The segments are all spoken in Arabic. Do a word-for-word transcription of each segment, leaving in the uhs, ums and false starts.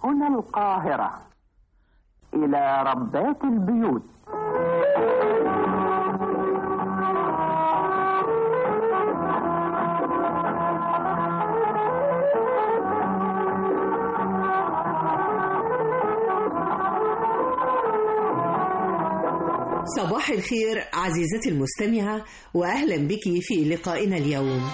هنا القاهرة. إلى ربات البيوت. صباح الخير عزيزتي المستمعة، وأهلا بك في لقائنا اليوم.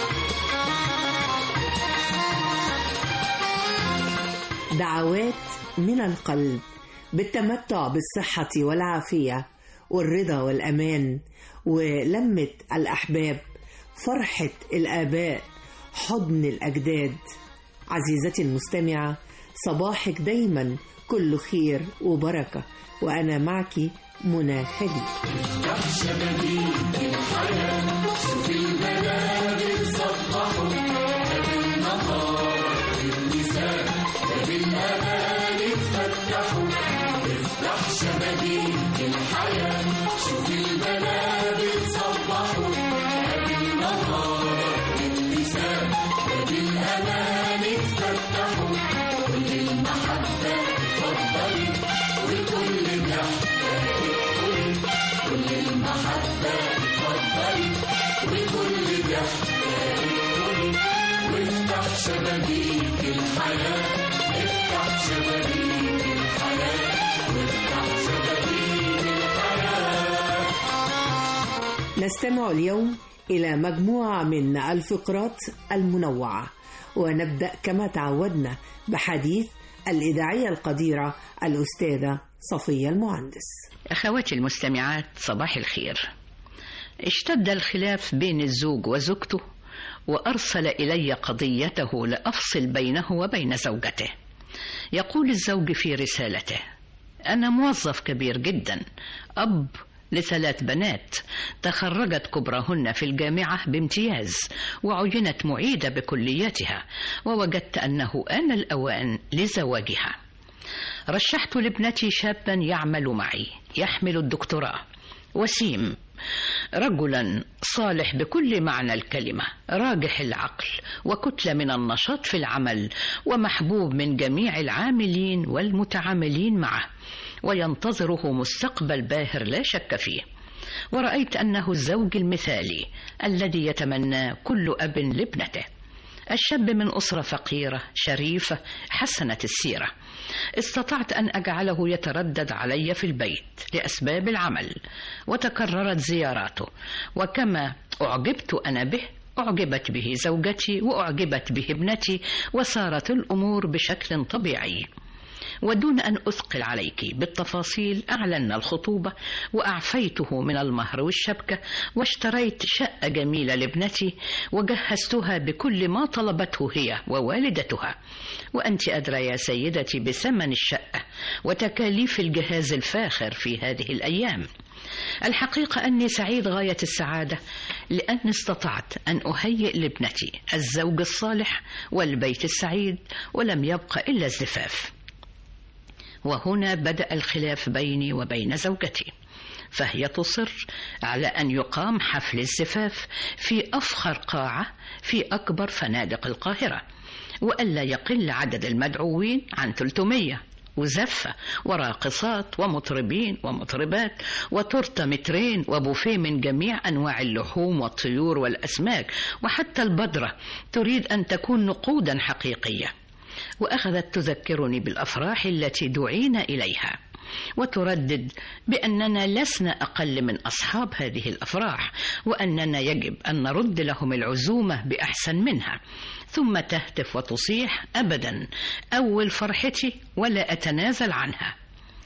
دعوات من القلب بالتمتع بالصحة والعافية والرضا والأمان ولمة الأحباب، فرحة الآباء، حضن الأجداد. عزيزتي المستمعة، صباحك دايما كله خير وبركة، وأنا معك منى خليل. افتح شبابيك الحياة، شوف البلاد تصبحوا بالنهار بالنساء وبالأمان اتفتحوا. افتح شبابيك الحياة، شوف البلاد تصبحوا بالنهار بالنساء وبالأمان اتفتحوا. كل المحبة اتفضلي وكل ضحك كل المحبة اتفضلي وكل ضحكة ادخلي. وافتح شبابيك الحياة، افتح شبابيك الحياة، وافتح شبابيك الحياة. نستمع اليوم إلى مجموعة من الفقرات المنوعة، ونبدأ كما تعودنا بحديث الإذاعية القديرة الأستاذة صفية المهندس. أخواتي المستمعات، صباح الخير. اشتد الخلاف بين الزوج وزوجته، وأرسل إلي قضيته لأفصل بينه وبين زوجته. يقول الزوج في رسالته: أنا موظف كبير جدا، أب لثلاث بنات، تخرجت كبرهن في الجامعة بامتياز، وعينت معيدة بكليتها، ووجدت أنه آن الأوان لزواجها. رشحت لابنتي شابا يعمل معي، يحمل الدكتوراه، وسيم، رجلا صالح بكل معنى الكلمة، راجح العقل وكتلة من النشاط في العمل، ومحبوب من جميع العاملين والمتعاملين معه، وينتظره مستقبل باهر لا شك فيه. ورأيت أنه الزوج المثالي الذي يتمنى كل أب لابنته. الشاب من أسرة فقيرة شريفة حسنة السيرة. استطعت أن أجعله يتردد علي في البيت لأسباب العمل، وتكررت زياراته، وكما أعجبت أنا به أعجبت به زوجتي وأعجبت به ابنتي، وسارت الأمور بشكل طبيعي. ودون أن أثقل عليك بالتفاصيل، أعلنا الخطوبة، وأعفيته من المهر والشبكة، واشتريت شقة جميلة لابنتي، وجهزتها بكل ما طلبته هي ووالدتها. وأنت أدرى يا سيدتي بثمن الشقة وتكاليف الجهاز الفاخر في هذه الأيام. الحقيقة أني سعيد غاية السعادة، لأني استطعت أن أهيئ لابنتي الزوج الصالح والبيت السعيد، ولم يبق إلا الزفاف. وهنا بدأ الخلاف بيني وبين زوجتي، فهي تصر على أن يقام حفل الزفاف في أفخر قاعة في أكبر فنادق القاهرة، وألا يقل عدد المدعوين عن ثلاثمية، وزفة وراقصات ومطربين ومطربات وتورتة مترين وبوفيه من جميع أنواع اللحوم والطيور والأسماك، وحتى البدرة تريد أن تكون نقودا حقيقية. وأخذت تذكرني بالأفراح التي دعينا إليها، وتردد بأننا لسنا أقل من أصحاب هذه الأفراح، وأننا يجب أن نرد لهم العزومة بأحسن منها. ثم تهتف وتصيح: أبدا، أول فرحتي ولا أتنازل عنها.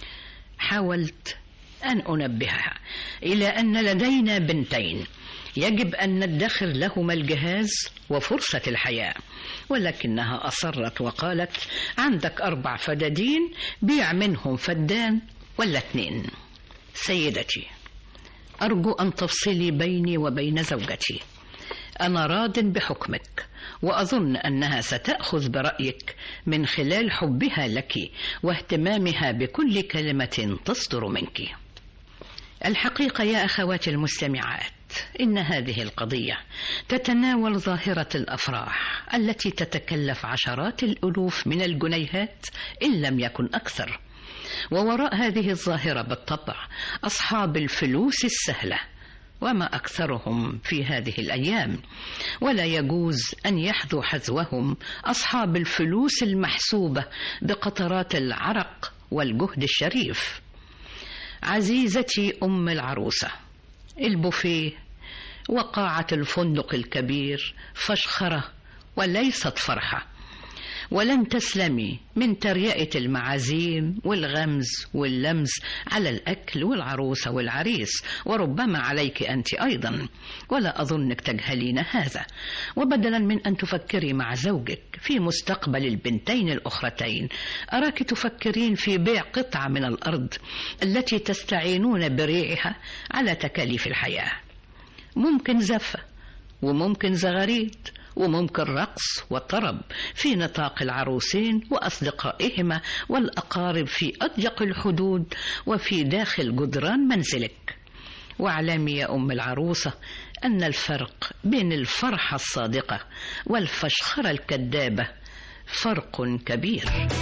حاولت أن أنبهها إلى أن لدينا بنتين يجب أن ندخر لهما الجهاز وفرصة الحياة، ولكنها أصرت وقالت: عندك أربع فدادين، بيع منهم فدان ولا اتنين. سيدتي، أرجو أن تفصلي بيني وبين زوجتي. أنا راض بحكمك، وأظن أنها ستأخذ برأيك من خلال حبها لك واهتمامها بكل كلمة تصدر منك. الحقيقة يا أخواتي المستمعات، إن هذه القضية تتناول ظاهرة الأفراح التي تتكلف عشرات الألوف من الجنيهات إن لم يكن أكثر. ووراء هذه الظاهرة بالطبع أصحاب الفلوس السهلة، وما أكثرهم في هذه الأيام، ولا يجوز أن يحذو حذوهم أصحاب الفلوس المحسوبة بقطرات العرق والجهد الشريف. عزيزتي أم العروسة، البوفيه وقاعة الفندق الكبير فشخرة وليست فرحة، ولن تسلمي من تريئة المعازيم والغمز واللمز على الأكل والعروسة والعريس، وربما عليك أنت أيضا، ولا أظنك تجهلين هذا. وبدلا من أن تفكري مع زوجك في مستقبل البنتين الأخرتين، أراك تفكرين في بيع قطعة من الأرض التي تستعينون بريعها على تكاليف الحياة. ممكن زفة وممكن زغاريد وممكن رقص وطرب في نطاق العروسين وأصدقائهما والأقارب في أضيق الحدود وفي داخل جدران منزلك. واعلمي يا أم العروسة أن الفرق بين الفرحة الصادقة والفشخرة الكذابة فرق كبير.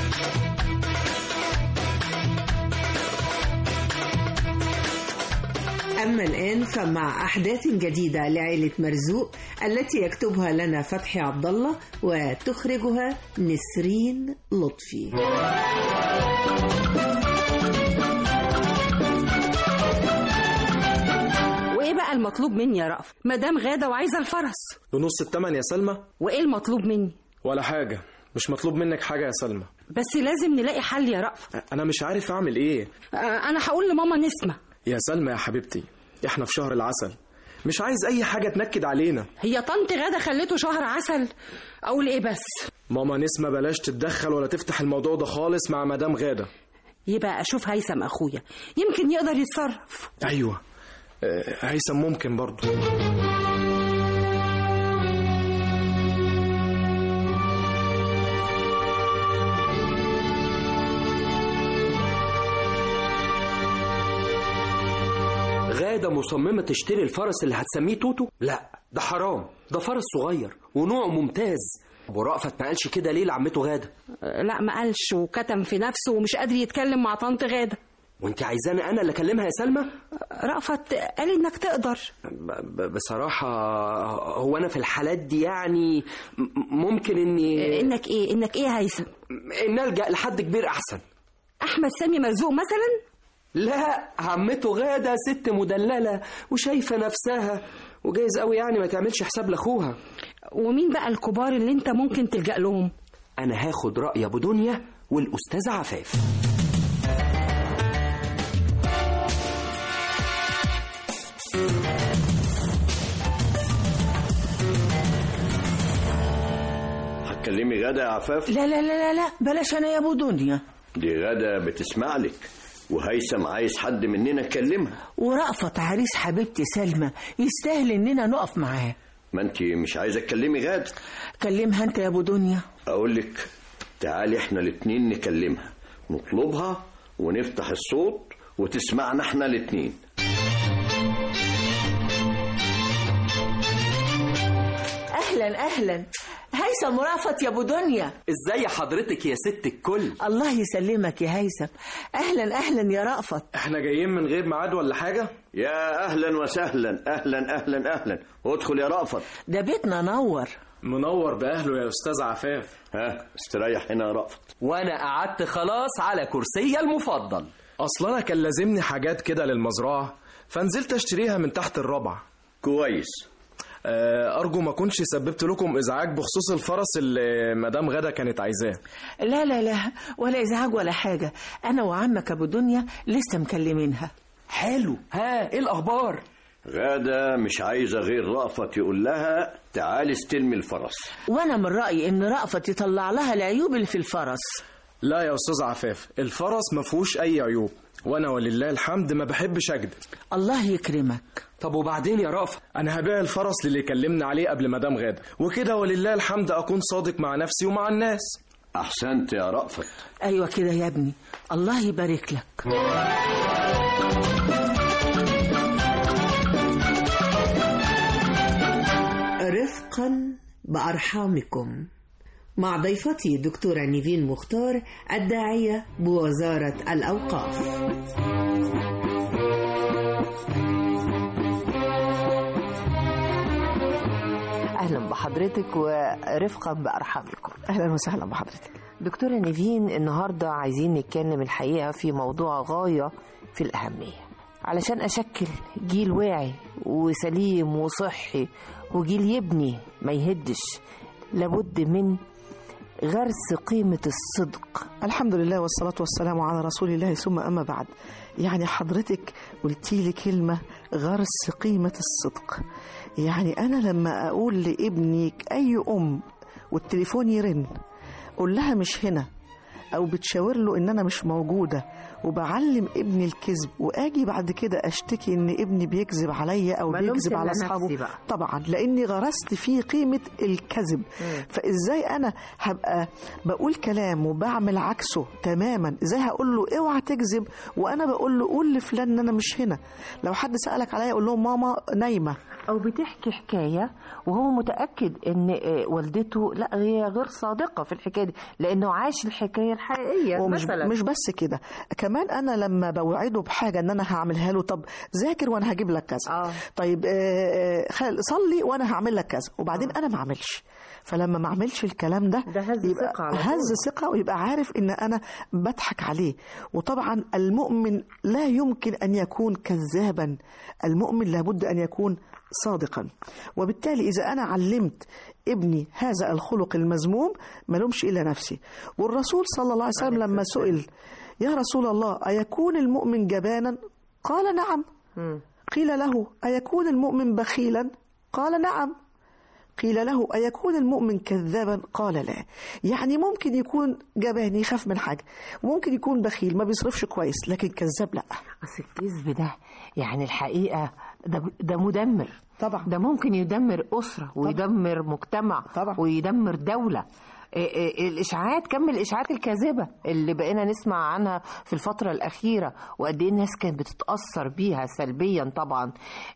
أما الآن فمع أحداث جديدة لعائلة مرزوق التي يكتبها لنا فتحي عبد الله وتخرجها نسرين لطفي. وإيه بقى المطلوب مني يا رأف؟ مدام غادة وعايزة الفرس بنص التمن يا سلمى. وإيه المطلوب مني؟ ولا حاجة، مش مطلوب منك حاجة يا سلمى، بس لازم نلاقي حل يا رأف. أنا مش عارف أعمل إيه. أنا هقول لماما نسمة. يا سلمى يا حبيبتي، إحنا في شهر العسل، مش عايز أي حاجة تنكد علينا. هي طنط غادة خليته شهر عسل؟ أقول إيه بس؟ ماما نسمة بلاش تتدخل ولا تفتح الموضوع ده خالص مع مدام غادة. يبقى أشوف هيثم أخويا، يمكن يقدر يتصرف. أيوة أه هيثم ممكن برضو. غادة مصممة تشتري الفرس اللي هتسميه توتو؟ لا ده حرام، ده فرس صغير ونوعه ممتاز. ابو رأفت ما قالش كده ليه لعمته غادة؟ لا ما قالش، وكتم في نفسه ومش قادر يتكلم مع طنط غادة. وانت عايزاني انا اللي اكلمها يا سلمى؟ رأفت قال انك تقدر. بصراحة هو انا في الحالات دي يعني ممكن اني انك ايه؟ انك ايه هيثم؟ ان الجأ لحد كبير احسن. احمد سامي مرزوق مثلا؟ لا، عمته غادة ست مدللة وشايفة نفسها، وجايز قوي يعني ما تعملش حساب لاخوها. ومين بقى الكبار اللي انت ممكن تلجأ لهم؟ انا هاخد رأي ابو دنيا والاستاذة عفاف. هتكلمي غادة يا عفاف؟ لا لا لا لا بلاش انا يا ابو دنيا. دي غادة بتسمع لك، وهيثم عايز حد مننا نكلمها. ورأفت عريس حبيبتي سلمى يستاهل اننا نقف معاه. ما انت مش عايزه تكلمي غادة؟ كلمها انت يا ابو دنيا. اقول لك تعالي احنا الاتنين نكلمها، نطلبها ونفتح الصوت وتسمعنا احنا الاتنين. اهلا اهلا هيثم ورأفت يا ابو دنيا. ازاي حضرتك يا ست الكل؟ الله يسلمك يا هيثم. اهلا اهلا يا رأفت. احنا جايين من غير ميعاد ولا حاجة؟ يا اهلا وسهلا، اهلا اهلا اهلا، ادخل يا رأفت. ده بيتنا نور. منور باهله يا استاذ عفاف. ها استريح هنا يا رأفت. وانا قعدت خلاص على كرسي المفضل. اصلا انا كان لازمني حاجات كده للمزرعة، فنزلت اشتريها من تحت الربع. كويس. أرجو ما كنتش سببت لكم إزعاج بخصوص الفرس اللي مدام غادة كانت عايزاه. لا لا لا ولا إزعاج ولا حاجة، أنا وعمك أبو دنيا لسه مكلمينها. حلو، ها إيه الأخبار؟ غادة مش عايزة غير رأفت يقول لها تعالي استلمي الفرس. وأنا من رأيي إن رأفت يطلع لها العيوب اللي في الفرس. لا يا أستاذ عفاف، الفرس ما فيهوش أي عيوب، وأنا ولله الحمد ما بحبش أكذب. الله يكرمك. طب وبعدين يا رأفت؟ أنا هبيع الفرس اللي كلمنا عليه قبل مدام غادة، وكده ولله الحمد أكون صادق مع نفسي ومع الناس. أحسنت يا رأفت. أيوة كده يا ابني، الله يبارك لك. رفقا بأرحامكم مع ضيفتي دكتورة نيفين مختار الداعية بوزارة الأوقاف. أهلا بحضرتك ورفقا بأرحامكم. أهلا وسهلا بحضرتك دكتورة نيفين. النهاردة عايزين نتكلم الحقيقة في موضوع غاية في الأهمية علشان أشكل جيل واعي وسليم وصحي وجيل يبني ما يهدش. لابد من غرس قيمة الصدق. الحمد لله والصلاة والسلام على رسول الله، ثم أما بعد. يعني حضرتك قلتي لي كلمة غرس قيمة الصدق. يعني أنا لما أقول لابني أي أم والتليفون يرن قول لها مش هنا، أو بتشاور له إن أنا مش موجودة، وبعلم ابني الكذب، وآجي بعد كده أشتكي إن ابني بيكذب عليا أو بيكذب على أصحابه، طبعا لأني غرست فيه قيمة الكذب. م. فإزاي أنا هبقى بقول كلام وبعمل عكسه تماما؟ إزاي هقول له اوعى تكذب وأنا بقول له قول لفلان إن أنا مش هنا؟ لو حد سألك عليا قول له ماما نايمة، أو بتحكي حكاية وهو متأكد إن والدته لا هي غير صادقة في الحكاية دي لأنه عاش الحكاية الحقيقية. ومش مثلا مش بس كده، كمان أنا لما بوعده بحاجة إن أنا هعملها له، طب ذاكر وأنا هجيب لك كذا، آه. طيب آه صلي وأنا هعمل لك كذا، وبعدين آه. أنا ما أعملش. فلما ما أعملش الكلام ده ده هز ثقة على هز ثقة، ويبقى عارف إن أنا بضحك عليه. وطبعا المؤمن لا يمكن أن يكون كذابا، المؤمن لابد أن يكون صادقا. وبالتالي إذا أنا علمت ابني هذا الخلق المذموم ما لومش إلا نفسي. والرسول صلى الله عليه وسلم لما سئل يا رسول الله أيكون المؤمن جبانا؟ قال نعم. قيل له أيكون المؤمن بخيلا؟ قال نعم. قيل له أيكون المؤمن كذابا؟ قال لا. يعني ممكن يكون جبان يخاف من حاجة، وممكن يكون بخيل ما بيصرفش كويس، لكن كذاب لا. أصل الكذب ده يعني الحقيقة ده, ده مدمر طبعا. ده ممكن يدمر أسرة ويدمر طبعا. مجتمع طبعا. ويدمر دولة. الإشاعات، كم الإشاعات الكاذبة اللي بقينا نسمع عنها في الفترة الأخيرة، وقد إيه الناس كانت بتتأثر بيها سلبيا. طبعا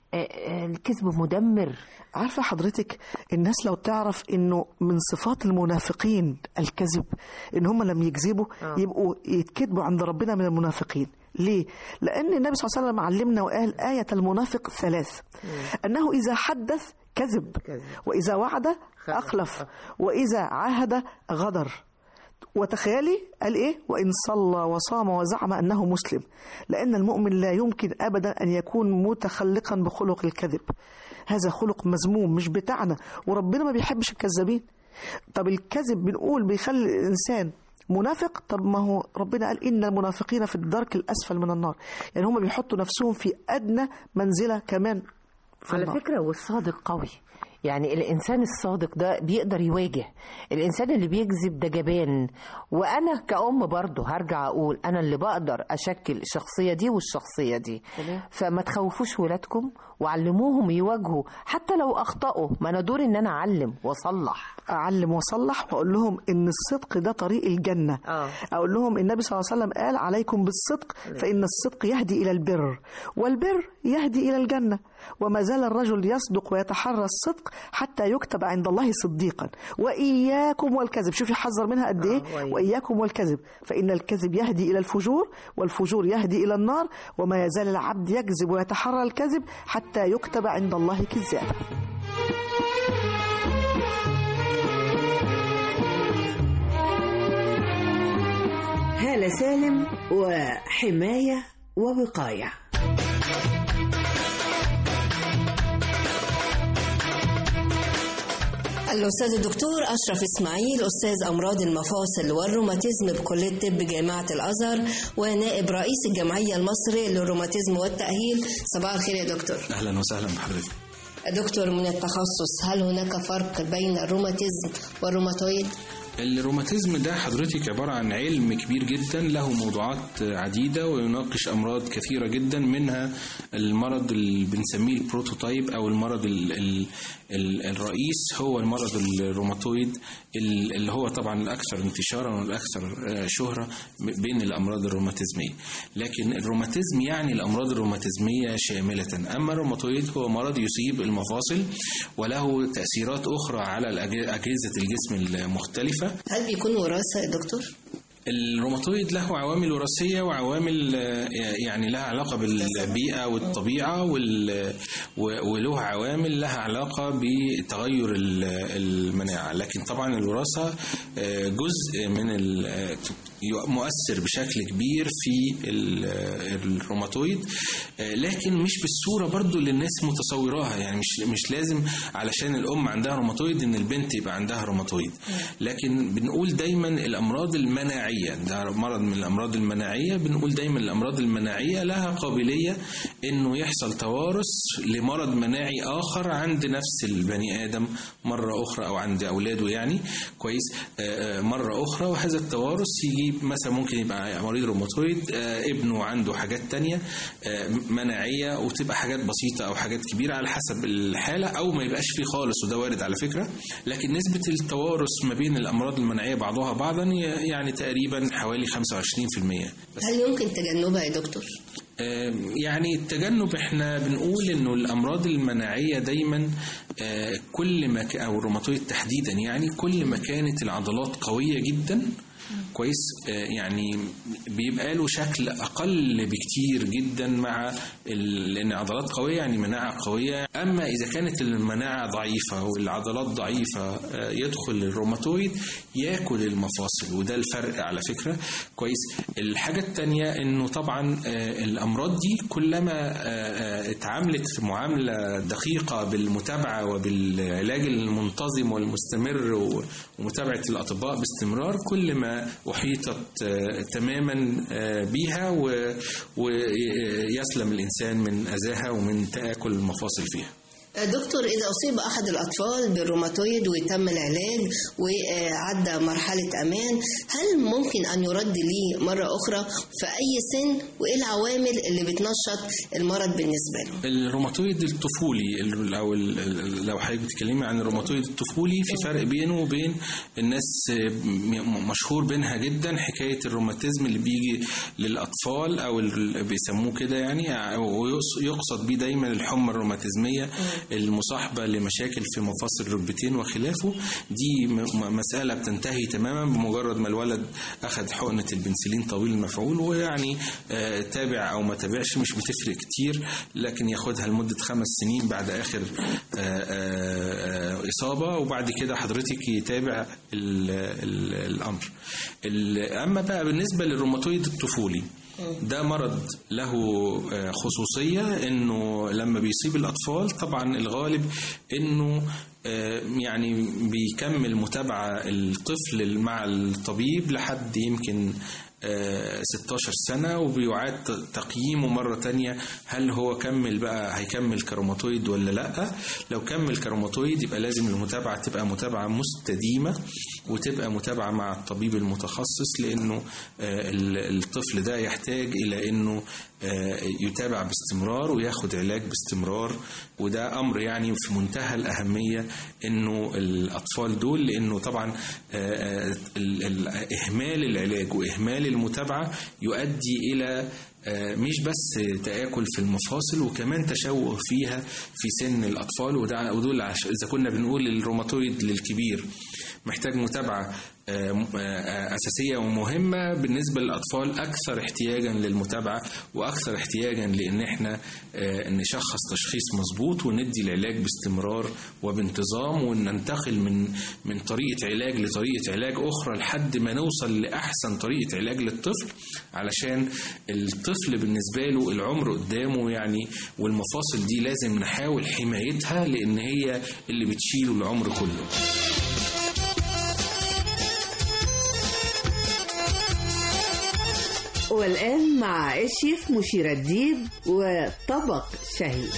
الكذب مدمر. عارفة حضرتك الناس لو تعرف إنه من صفات المنافقين الكذب، إن هم لما يكذبوا آه. يبقوا يتكذبوا عند ربنا من المنافقين. ليه؟ لأن النبي صلى الله عليه وسلم علمنا وقال آية المنافق ثلاث، أنه إذا حدث كذب، وإذا وعد أخلف، وإذا عاهد غدر. وتخيلي قال إيه؟ وإن صلى وصام وزعم أنه مسلم. لأن المؤمن لا يمكن أبدا أن يكون متخلقا بخلق الكذب. هذا خلق مذموم مش بتاعنا، وربنا ما بيحبش الكذابين. طب الكذب بنقول بيخلي الإنسان منافق، طب ما هو ربنا قال إن المنافقين في الدرك الأسفل من النار، يعني هم بيحطوا نفسهم في أدنى منزلة كمان في على النار. فكرة والصادق قوي، يعني الإنسان الصادق ده بيقدر يواجه. الإنسان اللي بيكذب ده جبان. وأنا كأم برضو هرجع أقول أنا اللي بقدر أشكل الشخصية دي والشخصية دي. فما تخوفوش ولادكم وعلموهم يواجهوا حتى لو أخطأوا. ما أنا دور إن أنا أعلم وأصلح أعلم وأصلح وأقول لهم إن الصدق ده طريق الجنة. آه. أقول لهم النبي صلى الله عليه وسلم قال عليكم بالصدق فإن الصدق يهدي إلى البر، والبر يهدي إلى الجنة. وما زال الرجل يصدق ويتحرى الصدق حتى يكتب عند الله صديقا. وإياكم والكذب، شوفي حذر منها قد إيه. آه. وإياكم والكذب فإن الكذب يهدي إلى الفجور، والفجور يهدي إلى النار. وما يزال العبد يكذب ويتحرى الكذب حتى يكتب عند الله كذابا. هالة سالم وحماية ووقاية. الأستاذ الدكتور أشرف إسماعيل، أستاذ أمراض المفاصل والروماتيزم بكلية طب جامعة الأزهر ونائب رئيس الجمعية المصري للروماتيزم والتأهيل. صباح الخير يا دكتور. أهلا وسهلا بحضرتك. دكتور، من التخصص هل هناك فرق بين الروماتيزم والروماتويد؟ الروماتيزم ده حضرتك عبارة عن علم كبير جدا له موضوعات عديدة ويناقش أمراض كثيرة جدا، منها المرض اللي بنسميه البروتوتايب أو المرض ال ال ال الرئيس هو المرض الروماتويد اللي هو طبعا الأكثر انتشارا والأكثر شهرة بين الأمراض الروماتيزمية. لكن الروماتيزم يعني الأمراض الروماتيزمية شاملة، أما الروماتويد هو مرض يصيب المفاصل وله تأثيرات أخرى على أجهزة الجسم المختلفة. هل بيكون وراثة يا دكتور؟ الروماتويد له عوامل وراثية وعوامل يعني لها علاقة بالبيئة والطبيعة، وله عوامل لها علاقة بتغير المناعة. لكن طبعا الوراثة جزء من مؤثر بشكل كبير في الروماتويد، لكن مش بالصورة برضو اللي الناس متصوراها. يعني مش مش لازم علشان الأم عندها روماتويد إن البنت يبقى عندها روماتويد، لكن بنقول دايما الأمراض المناعية، ده مرض من الأمراض المناعية، بنقول دايما الأمراض المناعية لها قابلية إنه يحصل توارث لمرض مناعي آخر عند نفس البني آدم مرة أخرى أو عند أولاده يعني كويس مرة أخرى، وهذا التوارث يجي مثلا ممكن يبقى مريض روماتويد ابنه عنده حاجات تانية مناعية وتبقى حاجات بسيطة أو حاجات كبيرة على حسب الحالة، أو ما يبقاش فيه خالص، وده وارد على فكرة. لكن نسبة التوارث ما بين الأمراض المناعية بعضها بعضا يعني تقريبا حوالي خمسة وعشرين بالمية. هل يمكن تجنبها يا دكتور؟ يعني التجنب احنا بنقول انه الامراض المناعيه دايما كل ما او الروماتويد تحديدا يعني كل ما كانت العضلات قويه جدا كويس يعني بيبقى له شكل اقل بكتير جدا مع لان عضلات قويه يعني مناعه قويه. اما اذا كانت المناعه ضعيفه والعضلات ضعيفه يدخل الروماتويد ياكل المفاصل، وده الفرق على فكره كويس. الحاجه الثانيه انه طبعا الامراض دي كلما اتعاملت معامله دقيقه بالمتابعه وبالعلاج المنتظم والمستمر ومتابعه الاطباء باستمرار كل ما أحيطت تماما بيها ويسلم الإنسان من أذاها ومن تآكل المفاصل فيها. دكتور، إذا أصيب أحد الأطفال بالروماتويد وتم العلاج وعدى مرحلة أمان، هل ممكن أن يرد ليه مرة أخرى في أي سن؟ وإيه العوامل اللي بتنشط المرض بالنسبة له؟ الروماتويد الطفولي أو لو حضرتك بتتكلمي عن الروماتويد الطفولي في فرق بينه وبين الناس مشهور بينها جدا حكاية الروماتيزم اللي بيجي للأطفال أو اللي بيسموه كده يعني، ويقصد بيه دايما الحمى الروماتيزمية المصاحبة لمشاكل في مفاصل الركبتين وخلافه. دي مسألة بتنتهي تماما بمجرد ما الولد أخذ حقنة البنسلين طويل المفعول، ويعني آه تابع أو ما تابعش مش بتفرق كتير، لكن ياخدها لمدة خمس سنين بعد آخر آه آه إصابة، وبعد كده حضرتك يتابع ال ال الأمر. أما بقى بالنسبة للروماتويد الطفولي، ده مرض له خصوصية انه لما بيصيب الاطفال طبعا الغالب انه يعني بيكمل متابعة الطفل مع الطبيب لحد يمكن ستاشر سنة، وبيعاد تقييمه مرة تانية هل هو كمل بقى هيكمل كروماتويد ولا لا. لو كمل كروماتويد يبقى لازم المتابعة تبقى متابعة مستديمة وتبقى متابعة مع الطبيب المتخصص، لأنه الطفل ده يحتاج إلى أنه يتابع باستمرار وياخد علاج باستمرار، وده أمر يعني في منتهى الأهمية أنه الأطفال دول، لأنه طبعا إهمال العلاج وإهمال المتابعة يؤدي إلى مش بس تآكل في المفاصل وكمان تشوه فيها في سن الأطفال. وده ودول إذا كنا بنقول الروماتويد للكبير محتاج متابعة أساسية ومهمة، بالنسبة للأطفال أكثر احتياجا للمتابعة وأكثر احتياجا لأن احنا نشخص تشخيص مظبوط وندي العلاج باستمرار وبانتظام، وننتقل من من طريقة علاج لطريقة علاج أخرى لحد ما نوصل لأحسن طريقة علاج للطفل، علشان الطفل بالنسبة له العمر قدامه يعني، والمفاصل دي لازم نحاول حمايتها لأن هي اللي بتشيله العمر كله. والآن مع الشيف مشيرة الديب وطبق شهي.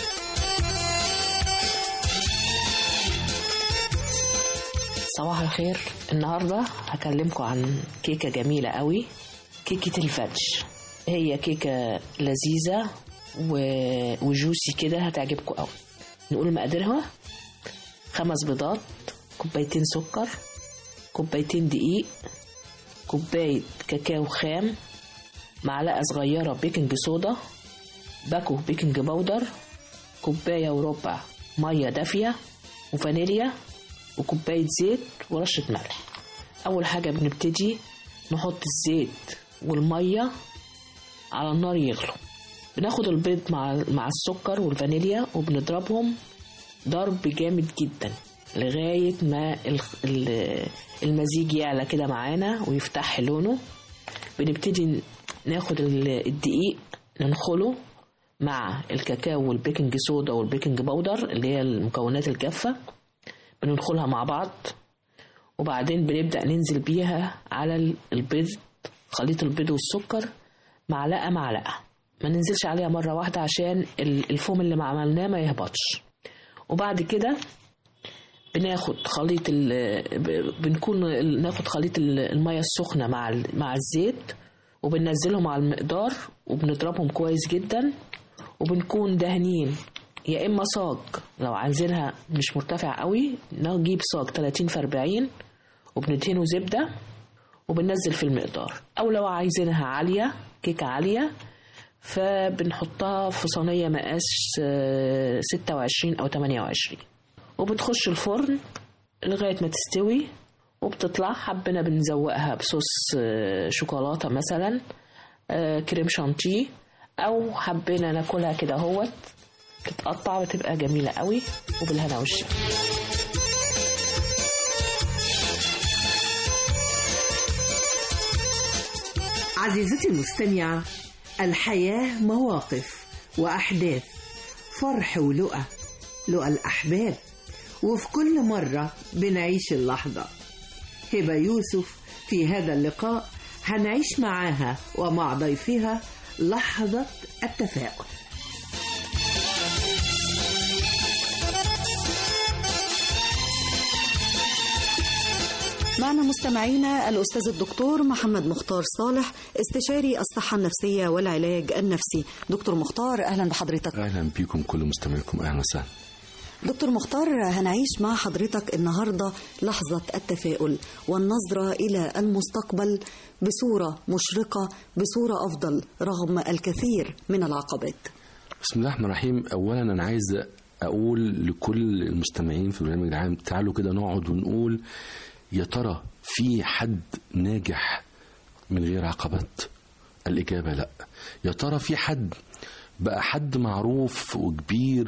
صباح الخير. النهاردة هكلمكم عن كيكة جميلة قوي، كيكة الفادج. هي كيكة لذيذة وجوسي كده، هتعجبكم قوي. نقول مقاديرها: خمس بيضات، كوبايتين سكر، كوبايتين دقيق، كوباية كاكاو خام، معلقة صغيرة بيكنج صودا، باكو بيكنج باودر، كوباية وربع مية دافية وفانيليا، وكوباية زيت ورشة ملح. أول حاجة بنبتدي نحط الزيت والمية على النار يغلوا. بناخد البيض مع مع السكر والفانيليا وبنضربهم ضرب جامد جدا لغاية ما المزيج يعلى كده معانا ويفتح لونه. بنبتدي ناخد الدقيق ننخله مع الكاكاو والبيكنج صودا والبيكنج باودر اللي هي المكونات الجافة، بننخلها مع بعض. وبعدين بنبدأ ننزل بيها على البيض، خليط البيض والسكر معلقة معلقة، ما ننزلش عليها مرة واحدة عشان الفوم اللي ما عملناه ما يهبطش. وبعد كده بناخد خليط بنكون ناخد خليط المية السخنة مع مع الزيت وبننزلهم على المقدار وبنضربهم كويس جدا. وبنكون دهنين يا اما صاج، لو عايزينها مش مرتفع قوي نجيب صاج ثلاثين في أربعين وبندهنه زبدة وبننزل في المقدار، او لو عايزينها عالية كيكة عالية فبنحطها في صينية مقاس ستة وعشرين او ثمانية وعشرين وبتخش الفرن لغاية ما تستوي وبتطلع. حبنا بنزوقها بصوص شوكولاتة مثلا، كريم شانتيه، او حبينا ناكلها كده اهوت تتقطع بتبقى جميلة قوي وبالهنا والشفا. عزيزتي المستمعة، الحياة مواقف وأحداث، فرح ولقى، لقى الأحباب، وفي كل مرة بنعيش اللحظة. هبة يوسف في هذا اللقاء هنعيش معاها ومع ضيفها لحظة التفاؤل. معنا مستمعينا الأستاذ الدكتور محمد مختار صالح، استشاري الصحة النفسية والعلاج النفسي. دكتور مختار، أهلا بحضرتك. أهلا بكم كل مستمعيكم، أهلا وسهلا. دكتور مختار، هنعيش مع حضرتك النهاردة لحظة التفاؤل والنظرة إلى المستقبل بصورة مشرقة، بصورة أفضل رغم الكثير من العقبات. بسم الله الرحمن الرحيم. أولا أنا عايز أقول لكل المستمعين في البرنامج العام، تعالوا كده نقعد ونقول يا ترى في حد ناجح من غير عقبات؟ الإجابة لا. يا ترى في حد بقى حد معروف وكبير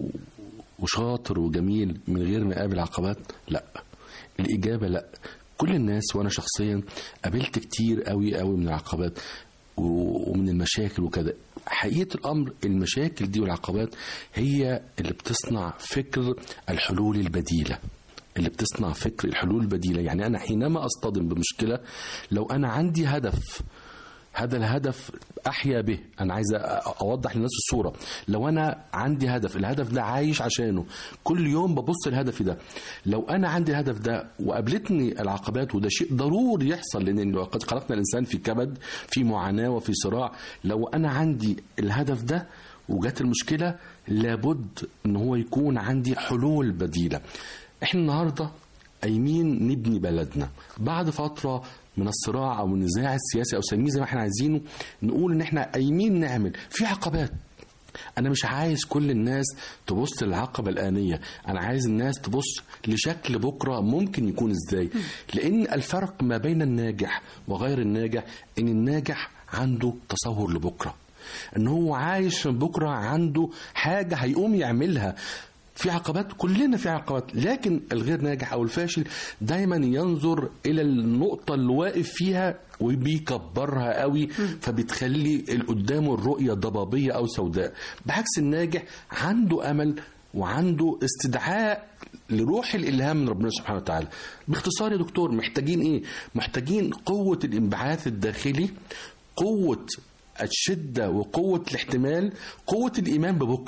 وشاطر وجميل من غير ما يقابل عقبات؟ لا. الإجابة لا. كل الناس وأنا شخصيا قابلت كتير قوي قوي من العقبات ومن المشاكل وكذا. حقيقة الأمر المشاكل دي والعقبات هي اللي بتصنع فكر الحلول البديلة، اللي بتصنع فكر الحلول البديلة. يعني أنا حينما أصطدم بمشكلة، لو أنا عندي هدف، هذا الهدف أحيا به. أنا عايز أوضح للناس الصورة. لو أنا عندي هدف، الهدف ده عايش عشانه، كل يوم ببص الهدف ده. لو أنا عندي الهدف ده وقابلتني العقبات، وده شيء ضروري يحصل لأن قد خلقنا الإنسان في كبد، في معاناة وفي صراع. لو أنا عندي الهدف ده وجات المشكلة، لابد أن هو يكون عندي حلول بديلة. احنا النهاردة قايمين نبني بلدنا بعد فترة من الصراع او النزاع السياسي او سميه زي ما احنا عايزينه، نقول ان احنا قايمين نعمل في عقبات. انا مش عايز كل الناس تبص للعقبة الآنية، انا عايز الناس تبص لشكل بكرة ممكن يكون ازاي. لان الفرق ما بين الناجح وغير الناجح ان الناجح عنده تصور لبكرة، ان هو عايش بكرة، عنده حاجة هيقوم يعملها. في عقبات، كلنا في عقبات، لكن الغير ناجح او الفاشل دايما ينظر الى النقطة اللي واقف فيها وبيكبرها قوي، فبتخلي قدامه الرؤية ضبابية او سوداء. بعكس الناجح عنده امل وعنده استدعاء لروح الالهام من ربنا سبحانه وتعالى. باختصار يا دكتور، محتاجين ايه؟ محتاجين قوة الانبعاث الداخلي، قوة الشدة وقوة الاحتمال، قوة الايمان ببكرة.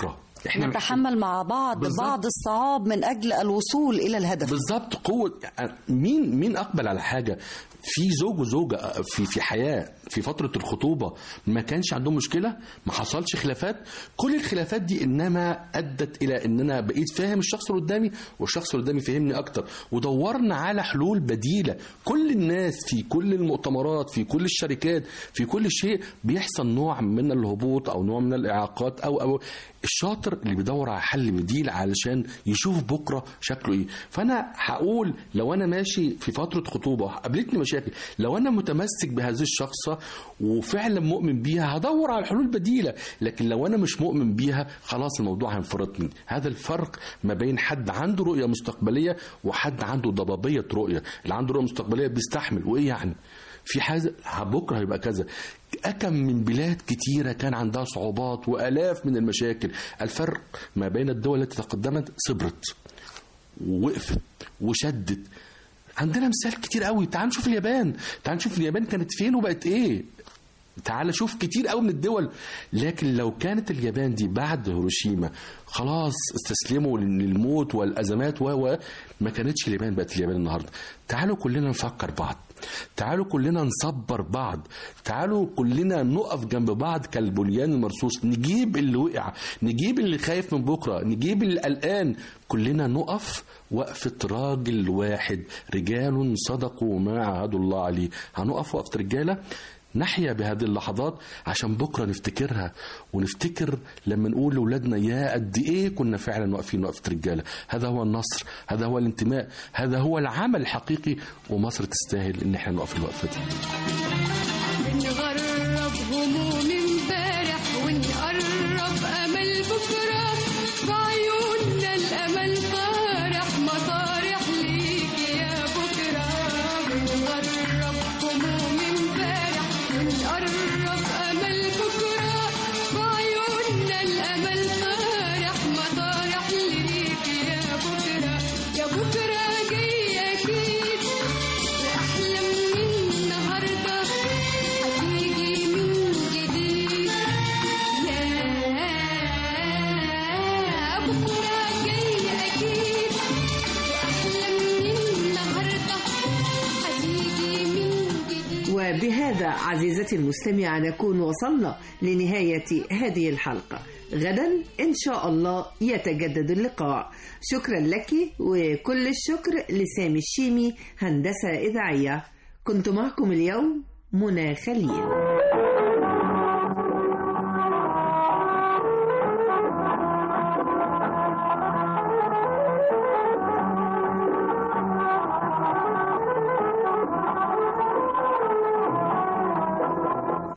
احنا نتحمل مع بعض بالزبط. بعض الصعاب من اجل الوصول الى الهدف. بالظبط. قوه مين مين اقبل على حاجه؟ في زوج وزوجه في في حياه في فتره الخطوبه ما كانش عندهم مشكله، ما حصلش خلافات. كل الخلافات دي انما ادت الى ان انا بقيت فاهم الشخص اللي قدامي والشخص اللي قدامي فهمني اكتر، ودورنا على حلول بديله. كل الناس في كل المؤتمرات في كل الشركات في كل شيء بيحصل نوع من الهبوط او نوع من الاعاقات او او الشاطر اللي بيدور على حل بديل علشان يشوف بكره شكله ايه. فانا هقول لو انا ماشي في فتره خطوبه قابلتني مشاكل، لو انا متمسك بهذه الشخصه وفعلا مؤمن بيها هدور على حلول بديله، لكن لو انا مش مؤمن بيها خلاص الموضوع هينفرط مني. هذا الفرق ما بين حد عنده رؤيه مستقبليه وحد عنده ضبابيه رؤيه. اللي عنده رؤيه مستقبليه بيستحمل، وايه يعني في حاجه بكره هيبقى كذا. أكم من بلاد كتيرة كان عندها صعوبات وآلاف من المشاكل. الفرق ما بين الدول التي تقدمت صبرت ووقفت وشدت. عندنا مثال كتير قوي. تعال نشوف اليابان، تعال نشوف اليابان كانت فين وبقت ايه. تعال شوف كتير قوي من الدول. لكن لو كانت اليابان دي بعد هيروشيما خلاص استسلموا للموت والأزمات و ما كانتش اليابان بقت اليابان النهارده. تعالوا كلنا نفكر بعض، تعالوا كلنا نصبر بعض، تعالوا كلنا نقف جنب بعض كالبنيان المرصوص، نجيب اللي وقع، نجيب اللي خايف من بكرة، نجيب اللي قلقان، كلنا نقف وقفة راجل واحد. رجال صدقوا ما عهدوا الله عليه. هنقف وقفة رجالة نحيا بهذه اللحظات عشان بكرة نفتكرها، ونفتكر لما نقول لأولادنا يا قد إيه كنا فعلا واقفين وقفة رجالة. هذا هو النصر، هذا هو الانتماء، هذا هو العمل الحقيقي، ومصر تستاهل إن احنا نقف الوقفة دي. بنغرب هموم امبارح ونقرب أمل بكرة، في عيوننا الأمل طارح مطارح ليك يا بكرة. بنغرب هموم امبارح ونقرب أمل بكرة، في عيوننا الأمل طارح مطارح ليك يا بكرة. يا بكرة جاي أكيد وأحلى من النهاردة، هتيجي من جديد. يا بكرة جاي أكيد وأحلى من النهاردة، هتيجي من جديد. وبهذا عزيزتي المستمعة نكون وصلنا لنهاية هذه الحلقة. غدا إن شاء الله يتجدد اللقاء. شكرا لك، وكل الشكر لسامي الشيمي هندسة إذاعية. كنت معكم اليوم منى خليل.